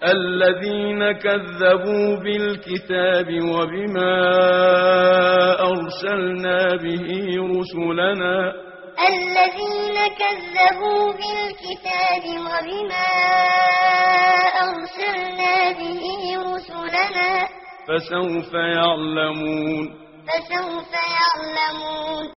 الذين كذبوا بالكتاب وبما أرسلنا به رسلنا الذين كذبوا بالكتاب وبما أرسلنا به رسلنا فسوف يعلمون فسوف يعلمون